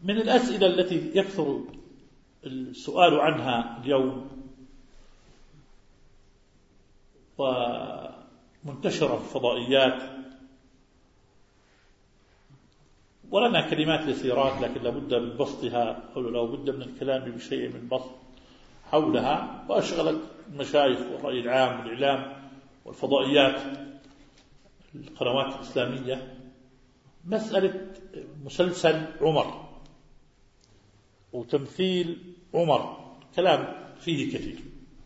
من الأسئلة التي يكثر السؤال عنها اليوم ومنتشرة في الفضائيات، ولنا كلمات يسيرات لكن لابد من بسطها أو لابد من الكلام بشيء من بسط حولها، وأشغلت المشايخ والرأي العام والإعلام والفضائيات القنوات الإسلامية مسألة مسلسل عمر وتمثيل عمر، كلام فيه كثير،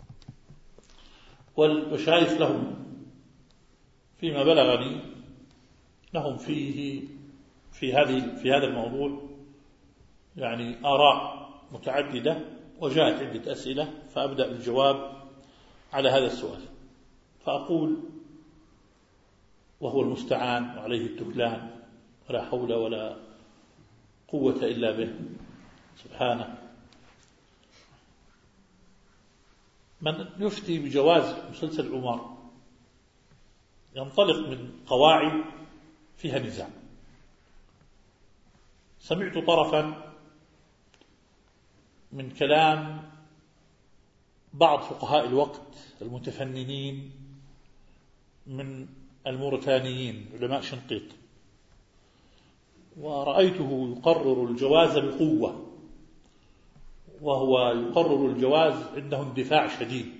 والمشايخ لهم فيما بلغني لهم فيه في هذا الموضوع يعني آراء متعددة، وجاءت عدة أسئلة، فأبدأ بالجواب على هذا السؤال. فأقول وهو المستعان وعليه التكلان ولا حول ولا قوة إلا به سبحانه. من يفتي بجواز مسلسل عمر ينطلق من قواعد فيها نزاع. سمعت طرفا من كلام بعض فقهاء الوقت المتفننين من الموريتانيين علماء شنقيط، ورأيته يقرر الجواز بقوة، وهو يقرر الجواز عنده اندفاع شديد،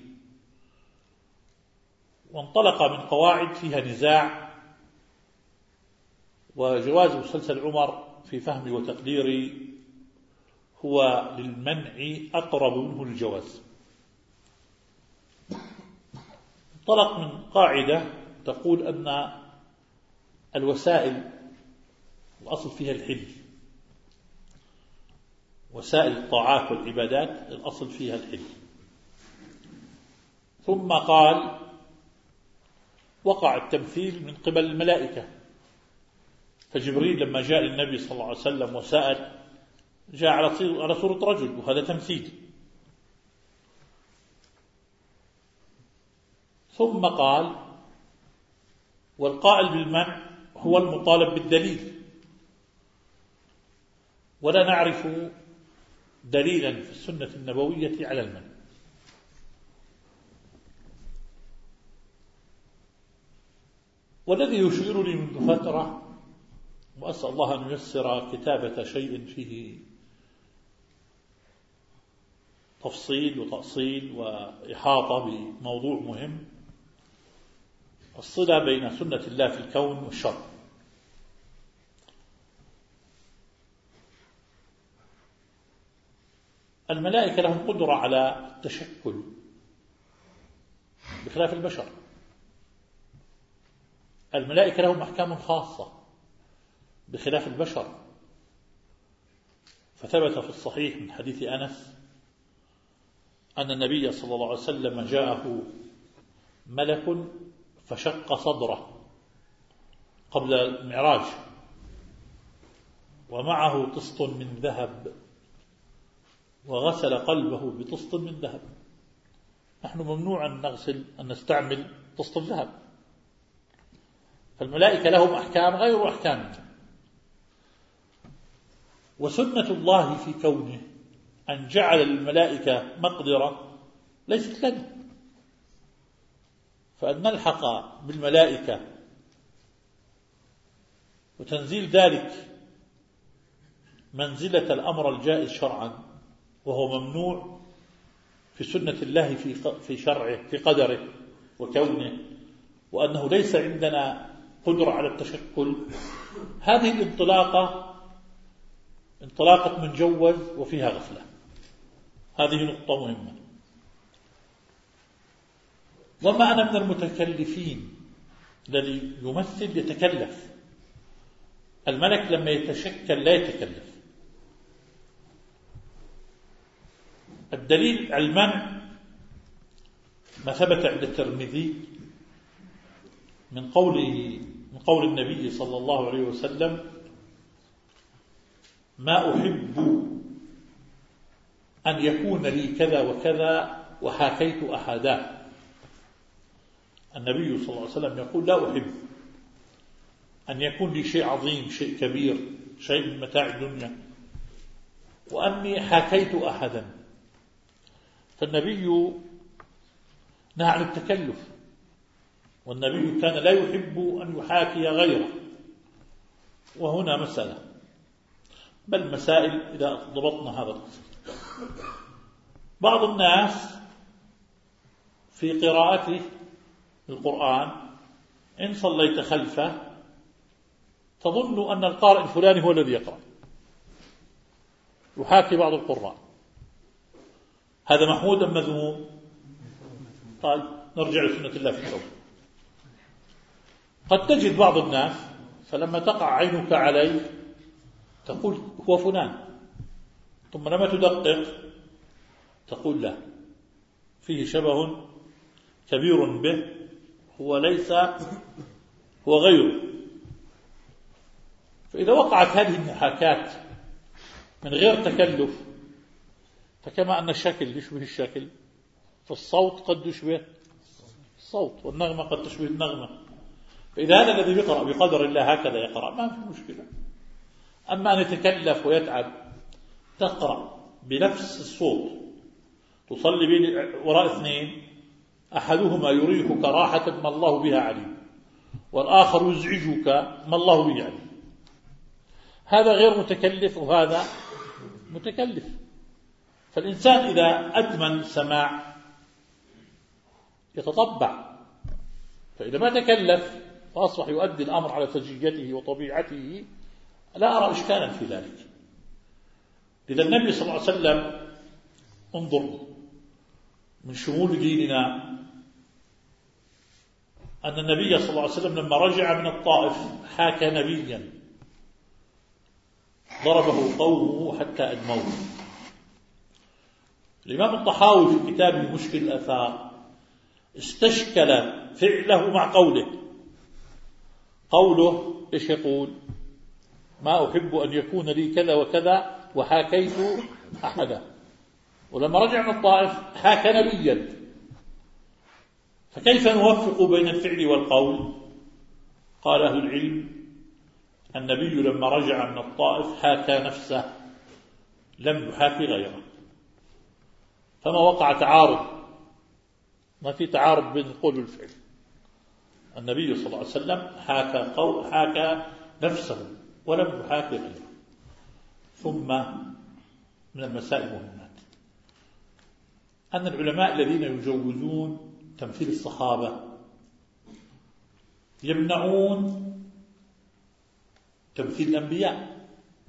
وانطلق من قواعد فيها نزاع. وجواز مسلسل عمر في فهمي وتقديري هو للمنع أقرب منه الجواز. انطلق من قاعدة تقول أن الوسائل الأصل فيها الحل، وسائل الطاعات والعبادات الأصل فيها الحل. ثم قال وقع التمثيل من قبل الملائكة، فجبريل لما جاء للنبي صلى الله عليه وسلم وسأل جاء على صورة رجل، وهذا تمثيل. ثم قال والقائل بالمنع هو المطالب بالدليل، ولا نعرف دليلا في السنة النبوية على المنع. والذي يشغلني منذ فترة، وأسأل الله أن ييسر كتابة شيء فيه تفصيل وتأصيل وإحاطة بموضوع مهم، الصلة بين سنة الله في الكون والشرع. الملائكة لهم قدرة على التشكل بخلاف البشر. الملائكة لهم أحكام خاصة بخلاف البشر، فثبت في الصحيح من حديث أنس أن النبي صلى الله عليه وسلم جاءه ملك فشق صدره قبل المعراج، ومعه طست من ذهب، وغسل قلبه بطست من ذهب. نحن ممنوع أن نستعمل طست الذهب، فالملائكة لهم أحكام غير أحكامنا. وسنة الله في كونه أن جعل الملائكة مقدرة ليست لنا، فأن نلحق بالملائكة وتنزيل ذلك منزلة الأمر الجائز شرعا، وهو ممنوع في سنة الله في شرعه في قدره وكونه، وأنه ليس عندنا قدرة على التشكل. هذه انطلاقة من جوز وفيها غفلة. هذه نقطة مهمة. وما أنا من المتكلفين الذي يمثل يتكلف. الملك لما يتشكل لا يتكلف. الدليل على المنع ما ثبت عند الترمذي من قول النبي صلى الله عليه وسلم: ما أحب أن يكون لي كذا وكذا وحاكيت أحدا. النبي صلى الله عليه وسلم يقول: لا أحب أن يكون لي شيء عظيم، شيء كبير، شيء من متاع الدنيا، وأني حاكيت أحدا. فالنبي نهى عن التكلف، والنبي كان لا يحب أن يحاكي غيره. وهنا مسألة، بل مسائل إذا ضبطنا هذا القسم. بعض الناس في قراءته القرآن إن صليت خلفه تظن أن القارئ الفلاني هو الذي يقرأ، يحاكي بعض القراء. هذا محمود أم مذموم؟ طيب نرجع لسنة الله في الحكم. قد تجد بعض الناس فلما تقع عينك عليه تقول هو فلان، ثم لما تدقق تقول لا، فيه شبه كبير به، هو ليس هو غيره. فإذا وقعت هذه المحاكاة من غير تكلف، فكما أن الشكل يشبه الشكل، فالصوت قد يشبه الصوت، والنغمة قد تشبه النغمة. فإذا هذا الذي يقرأ بقدر الله هكذا يقرأ ما في مشكلة. أما أن يتكلف ويتعب، تقرأ بنفس الصوت، تصلي وراء اثنين، أحدهما يريحك راحة ما الله بها عليم، والآخر يزعجك ما الله به عليم. هذا غير متكلف وهذا متكلف. فالإنسان إذا أدمن سماع يتطبع، فإذا ما تكلف فأصبح يؤدي الأمر على سجيته وطبيعته، لا أرى إشكالا في ذلك. إذا النبي صلى الله عليه وسلم، انظر من شمول ديننا أن النبي صلى الله عليه وسلم لما رجع من الطائف حاكى نبيا ضربه قومه حتى أدموه. الإمام الطحاوي في كتابه مشكل الآثار استشكل فعله مع قوله إيش يقول؟ ما أحب أن يكون لي كذا وكذا وحاكيت أحدا، ولما رجع من الطائف حاكى نبيا. فكيف نوفق بين الفعل والقول؟ قال أهل العلم النبي لما رجع من الطائف حاكى نفسه، لم يحاكي غيره، فما وقع تعارض، ما في تعارض بين القول والفعل. النبي صلى الله عليه وسلم حاكى نفسه ولم يحاكي غيره. ثم من المسائل المهمات أن العلماء الذين يجوزون تمثيل الصحابة يمنعون تمثيل الأنبياء.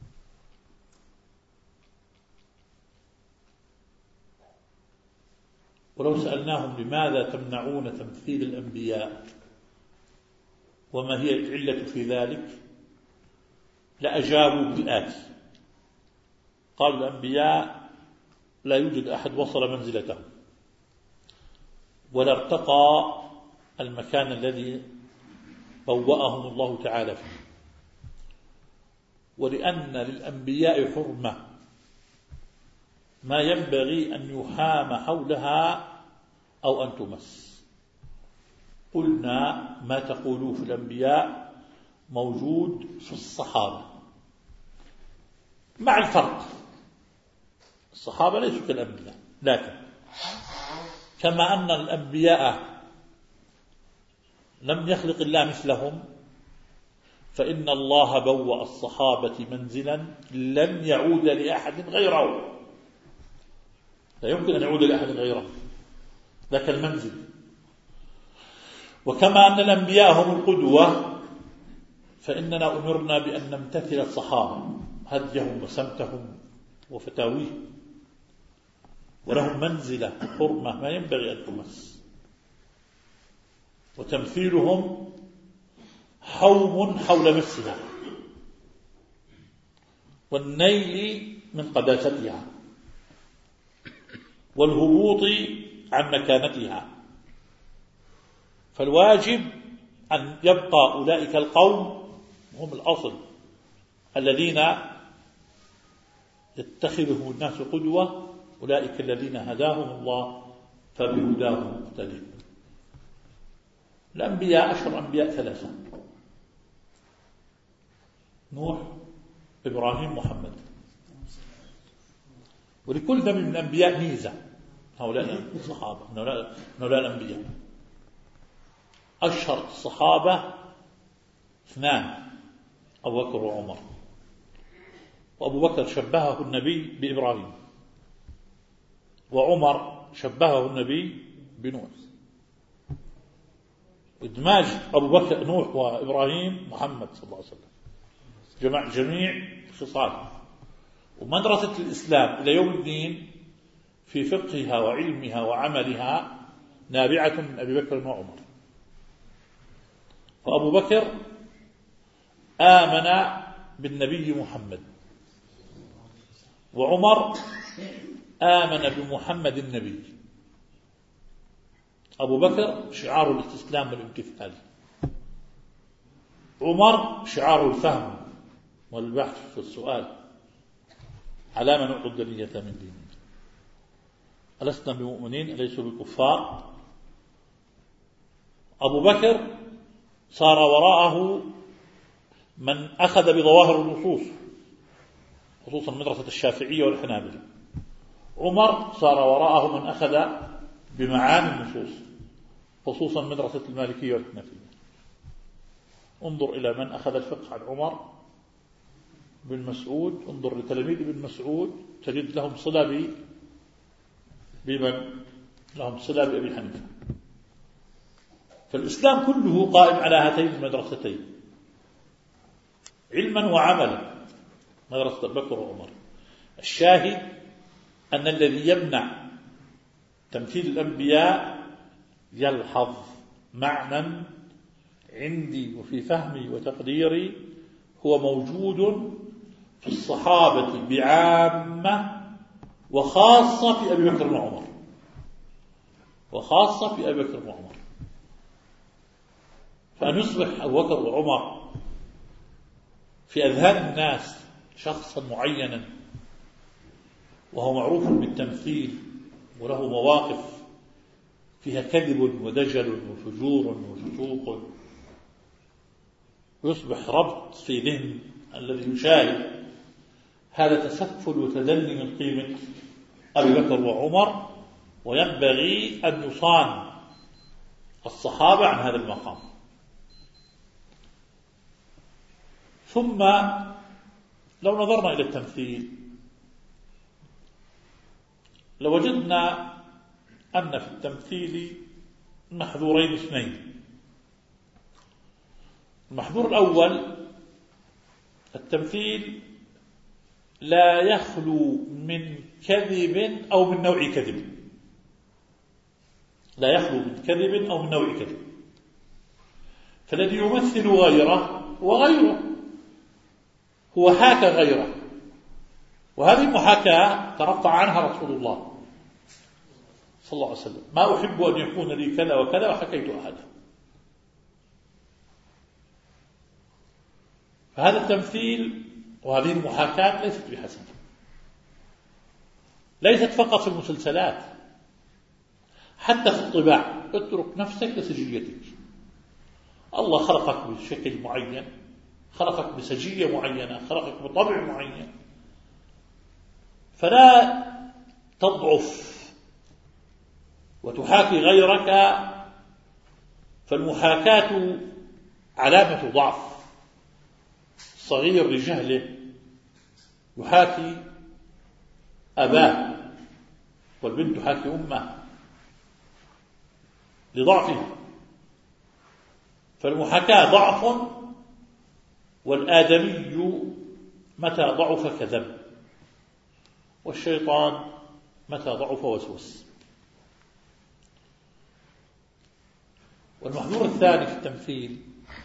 ولو سألناهم لماذا تمنعون تمثيل الأنبياء وما هي العلة في ذلك لأجابوا بالآتي: قالوا الأنبياء لا يوجد أحد وصل منزلتهم ولا ارتقى المكان الذي بوأهم الله تعالى فيه، ولأن للأنبياء حرمة ما ينبغي أن يحام حولها أو أن تمس. قلنا ما تقولوا في الأنبياء موجود في الصحابة، مع الفرق الصحابة ليسوا كالأنبياء، لكن كما أن الأنبياء لم يخلق الله مثلهم، فإن الله بوأ الصحابة منزلا لن يعود لأحد غيره، لا يمكن أن يعود لأحد غيره ذاك المنزل. وكما أن الأنبياء هم القدوة، فإننا أمرنا بأن نمتثل الصحابة هديهم وسمتهم وفتاويهم، ولهم منزلة حرمة ما ينبغي أن تمس، وتمثيلهم حوم حول مسها والنيل من قداستها والهبوط عن مكانتها. فالواجب أن يبقى أولئك القوم هم الأصل الذين يتخذهم الناس قدوة، أولئك الذين هداهم الله فبهداهم مقتدون. الأنبياء أشهر أنبياء ثلاثة: نوح، إبراهيم، محمد. ولكل نبي من الأنبياء ميزة. هؤلاء الصحابة هؤلاء الأنبياء أشهر الصحابة اثنان، أبو بكر وعمر. وأبو بكر شبهه النبي بإبراهيم، وعمر شبهه النبي بنوح. إدماج أبو بكر نوح وإبراهيم محمد صلى الله عليه وسلم جميع خصاله. ومدرسة الإسلام إلى يوم الدين في فقهها وعلمها وعملها نابعة من أبي بكر وعمر. فأبو بكر آمن بالنبي محمد، وعمر آمن بمحمد النبي. أبو بكر شعار الاستسلام والامتثال، عمر شعار الفهم والبحث في السؤال على ما نعطي الدنية من ديننا. ألسنا بمؤمنين أليسوا بكفار. أبو بكر صار وراءه من أخذ بظواهر النصوص، خصوصا مدرسة الشافعية والحنابلة. عمر صار وراءه من أخذ بمعاني النصوص، خصوصا مدرسة المالكية والحنفية. انظر إلى من أخذ الفقه عن عمر بن مسعود، انظر لتلاميذ ابن مسعود تجد لهم صلة بمن؟ لهم صلة بأبي حنيفة. فالإسلام كله قائم على هاتين المدرستين علما وعملا، مدرسة أبي بكر وعمر. الشاهد أن الذي يمنع تمثيل الأنبياء يلحظ معنى عندي وفي فهمي وتقديري هو موجود في الصحابة بعامة، وخاصة في أبي بكر وعمر، وخاصة في أبي بكر وعمر. فأن يصبح أبو بكر وعمر في أذهان الناس شخصا معينا وهو معروف بالتمثيل وله مواقف فيها كذب ودجل وفجور وفسوق، ويصبح ربط في ذهن الذي يشاهد هذا تسفل وتدني من قيمة أبي بكر وعمر، وينبغي أن يصان الصحابة عن هذا المقام. ثم لو نظرنا إلى التمثيل لوجدنا أن في التمثيل محذورين اثنين. المحذور الأول: التمثيل لا يخلو من كذب أو من نوع كذب، لا يخلو من كذب أو من نوع كذب. فالذي يمثل غيره وغيره هو حاكى غيره، وهذه المحاكاة ترفع عنها رسول الله صلى الله عليه وسلم: ما أحب أن يكون لي كذا وكذا وحكيت أحدا. فهذا التمثيل وهذه المحاكاة ليست بحسنة، ليست فقط في المسلسلات، حتى في الطباع. اترك نفسك لسجيتك. الله خلقك بشكل معين، خلقك بسجية معينة، خلقك بطبع معين، فلا تضعف وتحاكي غيرك. فالمحاكاة علامة ضعف. الصغير لجهله يحاكي أباه، والبنت تحاكي أمه لضعفها. فالمحاكاة ضعف، والآدمي متى ضعف كذب، والشيطان متى ضعف وسوس. والمحذور الثاني في التمثيل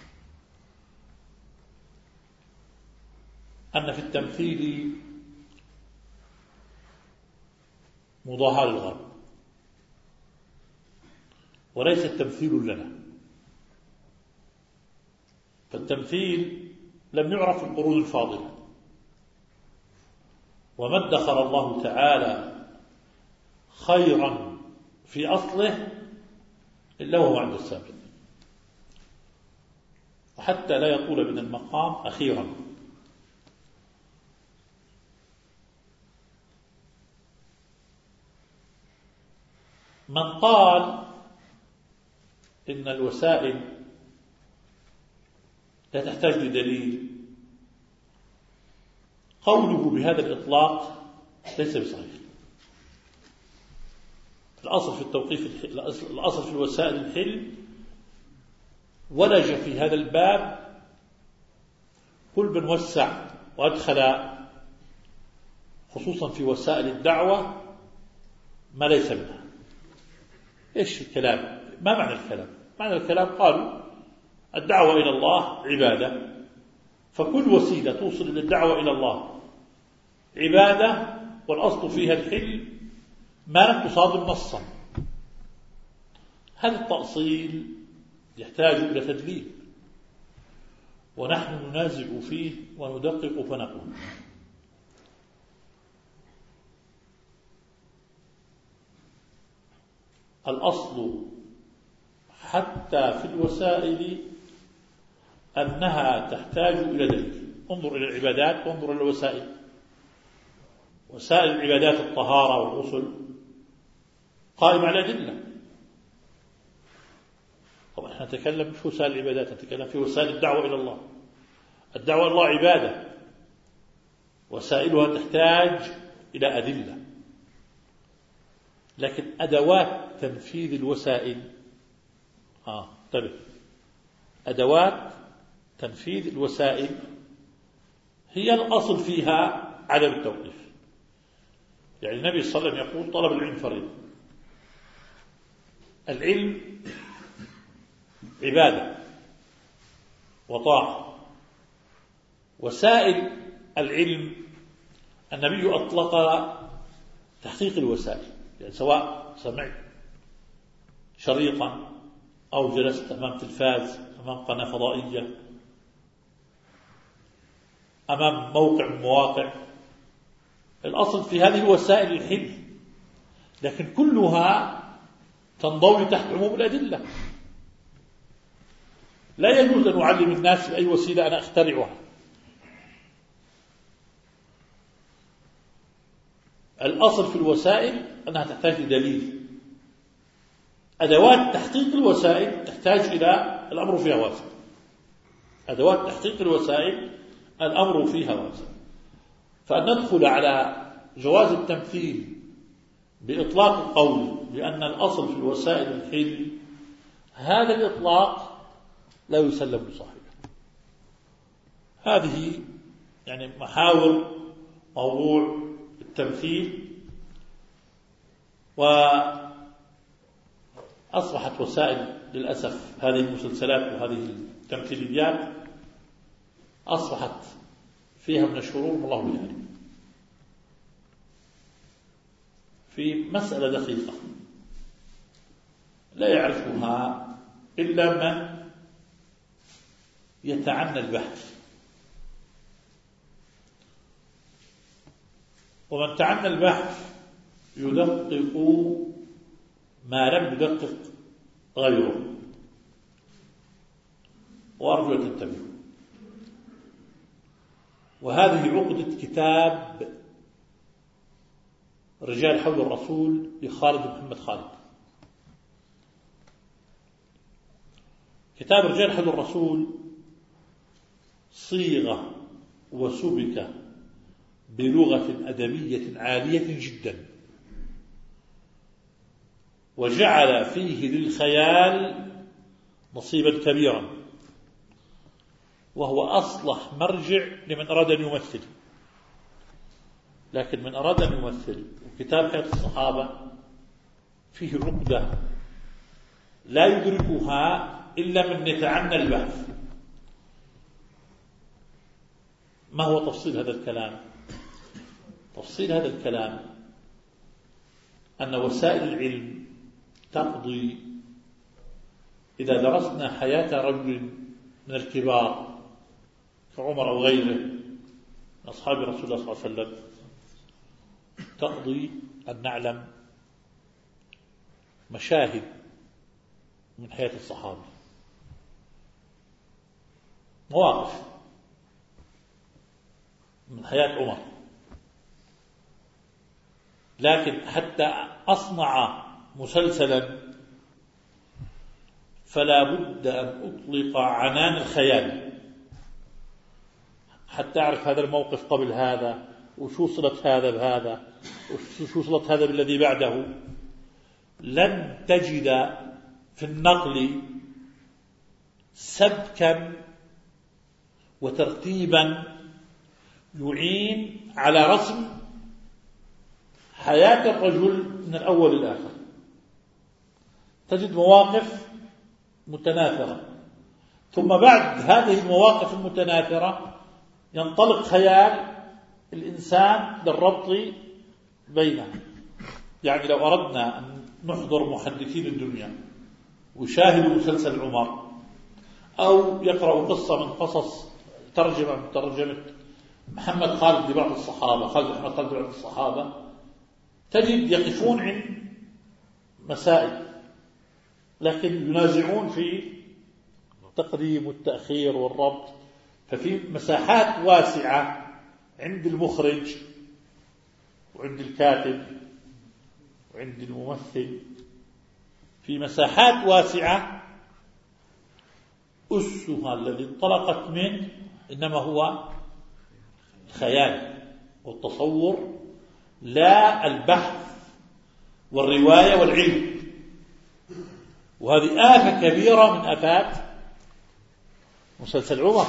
أن في التمثيل مضاهاة للغرب، وليس التمثيل لنا. فالتمثيل لم يعرف في القرون الفاضلة، وما ادخر الله تعالى خيرا في أصله إلا وهو عند السابق. وحتى لا يطول من المقام أخيرا، من قال إن الوسائل لا تحتاج لدليل، قوله بهذا الإطلاق ليس بصحيح. الأصل في التوقيف، الأصل في الوسائل الحل، ولج في هذا الباب كل من وسع وأدخل خصوصا في وسائل الدعوة ما ليس منها. إيش الكلام؟ ما معنى الكلام؟ معنى الكلام قالوا الدعوة إلى الله عبادة، فكل وسيلة توصل إلى الدعوة إلى الله عبادة، والأصل فيها الحل ما لم تصادم نصا. هذا التأصيل يحتاج إلى تدليل، ونحن ننازع فيه وندقق فنقول الأصل حتى في الوسائل أنها تحتاج إلى دليل. انظر إلى العبادات وانظر إلى الوسائل. وسائل العبادات الطهارة والغسل قائمة على أدلة. طبعا احنا نتكلم في وسائل العبادات، نتكلم في وسائل الدعوة إلى الله. الدعوة إلى الله عبادة، وسائلها تحتاج إلى أدلة، لكن أدوات تنفيذ الوسائل انتبه، أدوات تنفيذ الوسائل هي الأصل فيها عدم التوقيف. يعني النبي صلى الله عليه وسلم يقول طلب العلم فريضة. العلم عبادة وطاعة. وسائل العلم النبي أطلق تحقيق الوسائل، يعني سواء سمعت شريطا أو جلست أمام تلفاز، أمام قناة فضائية، أمام موقع من مواقع، الأصل في هذه الوسائل الحل، لكن كلها تنضوي تحت عموم الأدلة. لا يجوز أن أعلم الناس بأي وسيلة أنا أخترعها. الأصل في الوسائل أنها تحتاج لدليل. أدوات تحقيق الوسائل تحتاج إلى الأمر فيها واسع. أدوات تحقيق الوسائل الأمر فيها واسع. فأن ندخل على جواز التمثيل بإطلاق القول بأن الأصل في الوسائل الحل، هذا الإطلاق لا يسلم لصاحبه. هذه يعني محاور موضوع التمثيل. وأصبحت وسائل للأسف هذه المسلسلات وهذه التمثيليات أصبحت فيها من الشرور والله يعلم. في مسألة دقيقة لا يعرفها إلا من يتعنى البحث، ومن تعنى البحث يدقق ما لم يدقق غيره. وأرجو أن تنتبهوا. وهذه عقدة كتاب رجال حول الرسول لخالد بن محمد خالد. كتاب رجال حول الرسول صيغة وسبك بلغة أدبية عالية جدا، وجعل فيه للخيال نصيبا كبيرا، وهو أصلح مرجع لمن أراد أن يمثل. لكن من أراد أن يمثل كتاب حياة الصحابة فيه عقدة لا يدركها إلا من يتعنى البحث. ما هو تفصيل هذا الكلام؟ تفصيل هذا الكلام أن وسائل العلم تقضي إذا درسنا حياة رجل من الكبار كعمر أو غيره من أصحاب رسول الله صلى الله عليه وسلم، تقضي أن نعلم مشاهد من حياة الصحابة، مواقف من حياة عمر. لكن حتى أصنع مسلسلا فلا بد أن أطلق عنان الخيال حتى أعرف هذا الموقف قبل هذا، وشو صلة هذا بهذا، وشو صلة هذا بالذي بعده. لن تجد في النقل سبكا وترتيبا يعين على رسم حياة الرجل من الأول للآخر. تجد مواقف متناثرة، ثم بعد هذه المواقف المتناثرة ينطلق خيال الإنسان للربط بينها. يعني لو أردنا أن نحضر محدثين الدنيا ويشاهدوا مسلسل عمر، أو يقرأوا قصة من قصص ترجمة من ترجمة محمد خالد لبعض الصحابة، خالد محمد خالد لبعض الصحابة، تجد يقفون عند مسائل لكن ينازعون في التقديم والتأخير والربط. ففي مساحات واسعة عند المخرج وعند الكاتب وعند الممثل، في مساحات واسعة أسها الذي انطلقت منه إنما هو الخيال والتصور، لا البحث والرواية والعلم. وهذه آفة كبيرة من آفات مسلسل عمر،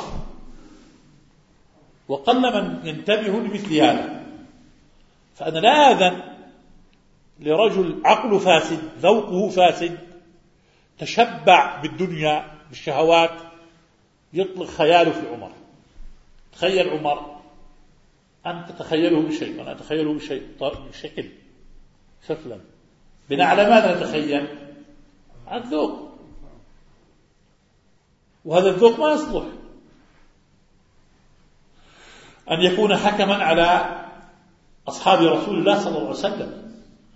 وقل من ينتبه لمثل هذا. فأنا لا آذن لرجل عقله فاسد ذوقه فاسد تشبع بالدنيا بالشهوات يطلق خياله في عمر. تخيل عمر، أنت تتخيله بشيء وأنا أتخيله بشكل شكلا، بناء على ماذا نتخيل؟ على الذوق، وهذا الذوق ما يصلح أن يكون حكما على أصحاب رسول الله صلى الله عليه وسلم.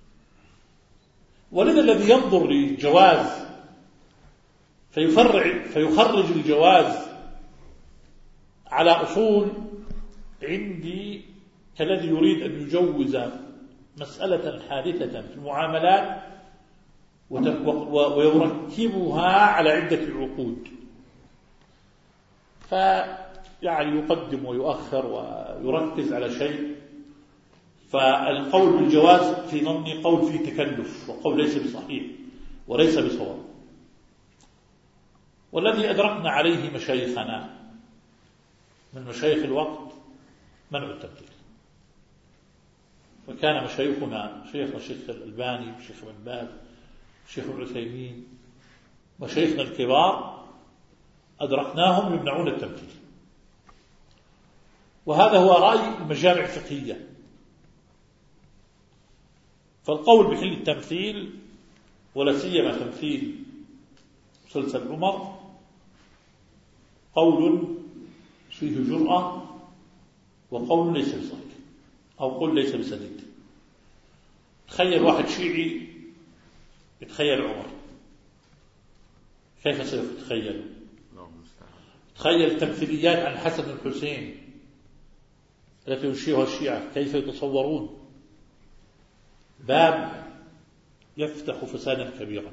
ولذا الذي ينظر للجواز فيخرج الجواز على أصول عندي كالذي يريد أن يجوز مسألة حادثة في المعاملات ويركبها على عدة عقود، فيعني يقدم ويؤخر ويركز على شيء. فالقول بالجواز في ظني قول فيه تكلف، وقول ليس بصحيح وليس بصواب. والذي أدركنا عليه مشايخنا من مشايخ الوقت منع التمثيل. وكان مشايخنا شيخنا الشيخ الألباني، الشيخ ابن باز، الشيخ العثيمين، مشايخنا الكبار أدركناهم يمنعون التمثيل. وهذا هو رأي المجامع الفقهية. فالقول بحل التمثيل ولا سيما تمثيل مسلسل عمر قول فيه جرأة، وقول ليس بصحيح، أو قول ليس بسديد. تخيل واحد شيعي يتخيل عمر، كيف سيتخيل؟ تخيل تمثيليات عن الحسن والحسين التي ينشئها الشيعة، كيف يتصورون؟ باب يفتح فسادا كبيرا.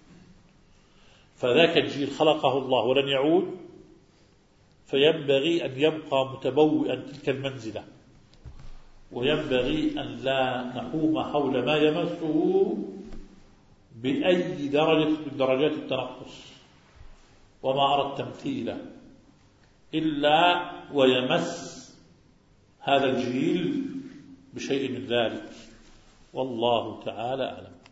فذاك الجيل خلقه الله ولن يعود، فينبغي أن يبقى متبوئا تلك المنزلة، وينبغي أن لا نحوم حول ما يمسه بأي درجة من درجات التنقص. وما أرى التمثيل إلا ويمس هذا الجيل بشيء من ذلك، والله تعالى أعلم.